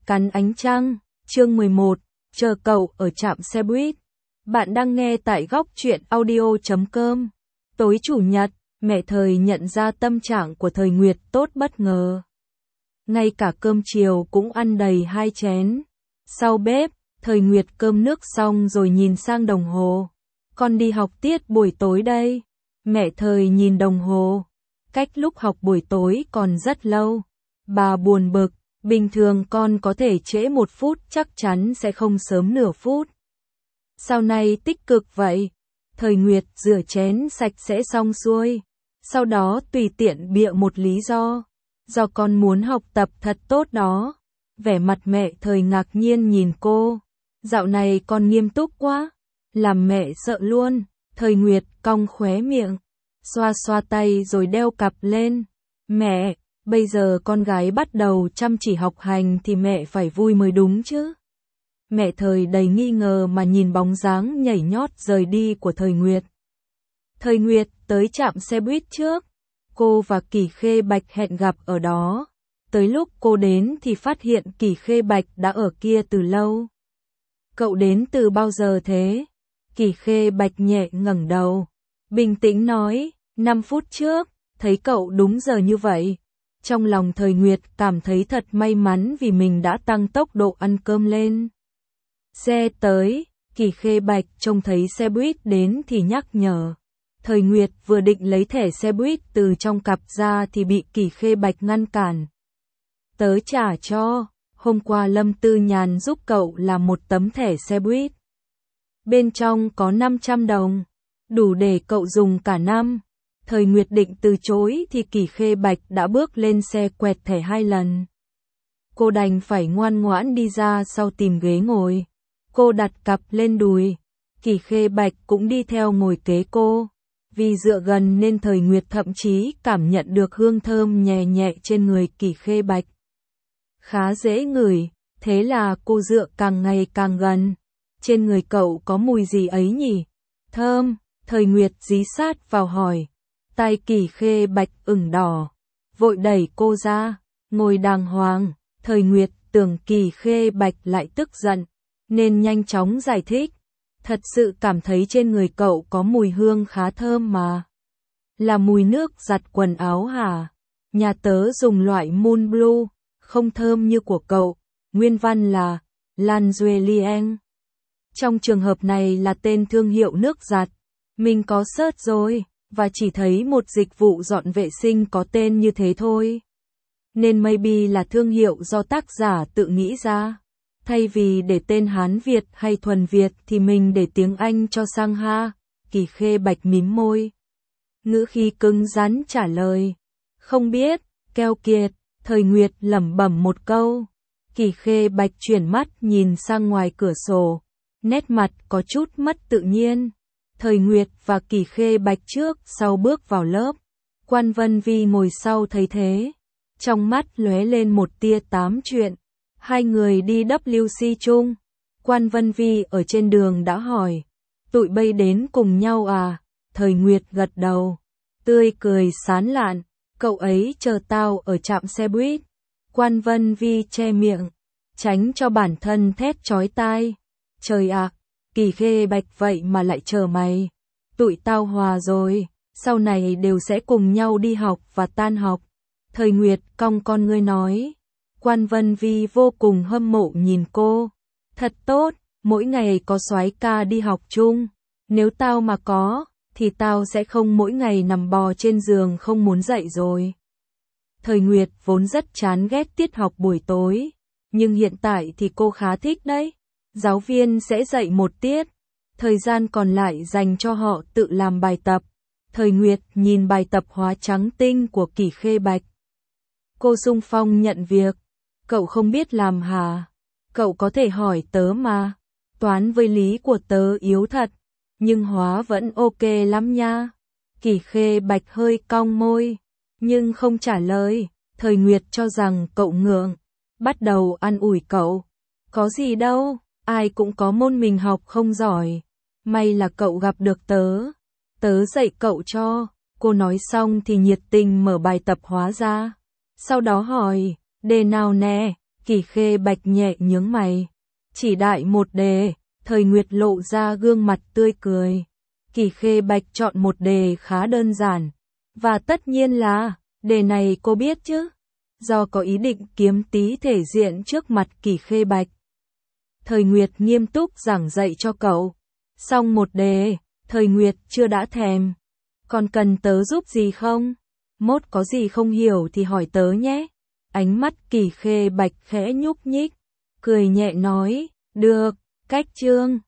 Cắn ánh trăng, chương 11, chờ cậu ở trạm xe buýt. Bạn đang nghe tại góc truyện audio.com. Tối chủ nhật, mẹ Thời nhận ra tâm trạng của Thời Nguyệt tốt bất ngờ. Ngay cả cơm chiều cũng ăn đầy 2 chén. Sau bếp, Thời Nguyệt cơm nước xong rồi nhìn sang đồng hồ. Con đi học tiết buổi tối đây. Mẹ Thời nhìn đồng hồ. Cách lúc học buổi tối còn rất lâu. Bà buồn bực. Bình thường con có thể trễ 1 phút, chắc chắn sẽ không sớm nửa phút. Sao nay tích cực vậy? Thời Nguyệt rửa chén sạch sẽ xong xuôi. Sau đó tùy tiện bịa một lý do. Do con muốn học tập thật tốt đó. Vẻ mặt mẹ Thời ngạc nhiên nhìn cô. Dạo này con nghiêm túc quá. Làm mẹ sợ luôn. Thời Nguyệt cong khóe miệng. Xoa xoa tay rồi đeo cặp lên. Mẹ, bây giờ con gái bắt đầu chăm chỉ học hành thì mẹ phải vui mới đúng chứ. Mẹ Thời đầy nghi ngờ mà nhìn bóng dáng nhảy nhót rời đi của Thời Nguyệt. Thời Nguyệt tới trạm xe buýt trước. Cô và Kỷ Khê Bạch hẹn gặp ở đó. Tới lúc cô đến thì phát hiện Kỷ Khê Bạch đã ở kia từ lâu. Cậu đến từ bao giờ thế? Kỷ Khê Bạch nhẹ ngẩng đầu. Bình tĩnh nói, 5 phút trước, thấy cậu đúng giờ như vậy. Trong lòng Thời Nguyệt cảm thấy thật may mắn vì mình đã tăng tốc độ ăn cơm lên. Xe tới, Kỷ Khê Bạch trông thấy xe buýt đến thì nhắc nhở. Thời Nguyệt vừa định lấy thẻ xe buýt từ trong cặp ra thì bị Kỷ Khê Bạch ngăn cản. Tớ trả cho, hôm qua Lâm Tư Nhàn giúp cậu làm một tấm thẻ xe buýt. Bên trong có 500 đồng, đủ để cậu dùng cả năm. Thời Nguyệt định từ chối thì Kỷ Khê Bạch đã bước lên xe quẹt thẻ 2 lần. Cô đành phải ngoan ngoãn đi ra sau tìm ghế ngồi. Cô đặt cặp lên đùi. Kỷ Khê Bạch cũng đi theo ngồi kế cô. Vì dựa gần nên Thời Nguyệt thậm chí cảm nhận được hương thơm nhẹ nhẹ trên người Kỷ Khê Bạch. Khá dễ ngửi, thế là cô dựa càng ngày càng gần. Trên người cậu có mùi gì ấy nhỉ? Thơm, Thời Nguyệt dí sát vào hỏi. Tai Kỷ Khê Bạch ửng đỏ, vội đẩy cô ra, ngồi đàng hoàng. Thời Nguyệt tưởng Kỷ Khê Bạch lại tức giận, nên nhanh chóng giải thích. Thật sự cảm thấy trên người cậu có mùi hương khá thơm mà. Là mùi nước giặt quần áo hả? Nhà tớ dùng loại Moon Blue, không thơm như của cậu. Nguyên văn là Lanzuelien. Trong trường hợp này là tên thương hiệu nước giặt. Mình có search rồi, và chỉ thấy một dịch vụ dọn vệ sinh có tên như thế thôi. Nên maybe là thương hiệu do tác giả tự nghĩ ra. Thay vì để tên Hán Việt hay thuần Việt thì mình để tiếng Anh cho sang ha. Kỷ Khê Bạch mím môi. Ngữ khí cứng rắn trả lời. Không biết, keo kiệt. Thời Nguyệt lẩm bẩm một câu. Kỷ Khê Bạch chuyển mắt nhìn sang ngoài cửa sổ. Nét mặt có chút mất tự nhiên. Thời Nguyệt và Kỷ Khê Bạch trước sau bước vào lớp. Quan Vân Vi ngồi sau thấy thế. Trong mắt lóe lên một tia tám chuyện. Hai người đi WC chung. Quan Vân Vi ở trên đường đã hỏi. Tụi bay đến cùng nhau à? Thời Nguyệt gật đầu. Tươi cười sán lạn. Cậu ấy chờ tao ở trạm xe buýt. Quan Vân Vi che miệng. Tránh cho bản thân thét chói tai. Trời ạ, Kỷ Khê Bạch vậy mà lại chờ mày. Tụi tao hòa rồi. Sau này đều sẽ cùng nhau đi học và tan học. Thời Nguyệt cong con ngươi nói. Quan Vân Vi vô cùng hâm mộ nhìn cô. Thật tốt, mỗi ngày có soái ca đi học chung. Nếu tao mà có, thì tao sẽ không mỗi ngày nằm bò trên giường không muốn dậy rồi. Thời Nguyệt vốn rất chán ghét tiết học buổi tối. Nhưng hiện tại thì cô khá thích đấy. Giáo viên sẽ dạy một tiết. Thời gian còn lại dành cho họ tự làm bài tập. Thời Nguyệt nhìn bài tập hóa trắng tinh của Kỷ Khê Bạch. Cô xung phong nhận việc. Cậu không biết làm hả? Cậu có thể hỏi tớ mà. Toán với lý của tớ yếu thật. Nhưng hóa vẫn ok lắm nha. Kỷ Khê Bạch hơi cong môi. Nhưng không trả lời. Thời Nguyệt cho rằng cậu ngượng. Bắt đầu an ủi cậu. Có gì đâu. Ai cũng có môn mình học không giỏi. May là cậu gặp được tớ. Tớ dạy cậu cho. Cô nói xong thì nhiệt tình mở bài tập hóa ra. Sau đó hỏi. Đề nào nè? Kỳ Khê Bạch nhẹ nhướng mày. Chỉ đại một đề, Thời Nguyệt lộ ra gương mặt tươi cười. Kỳ Khê Bạch chọn một đề khá đơn giản. Và tất nhiên là, đề này cô biết chứ? Do có ý định kiếm tí thể diện trước mặt Kỳ Khê Bạch. Thời Nguyệt nghiêm túc giảng dạy cho cậu. Xong một đề, Thời Nguyệt chưa đã thèm. Còn cần tớ giúp gì không? Mốt có gì không hiểu thì hỏi tớ nhé. Ánh mắt Kỳ Khê Bạch khẽ nhúc nhích, cười nhẹ nói, được, cách chương.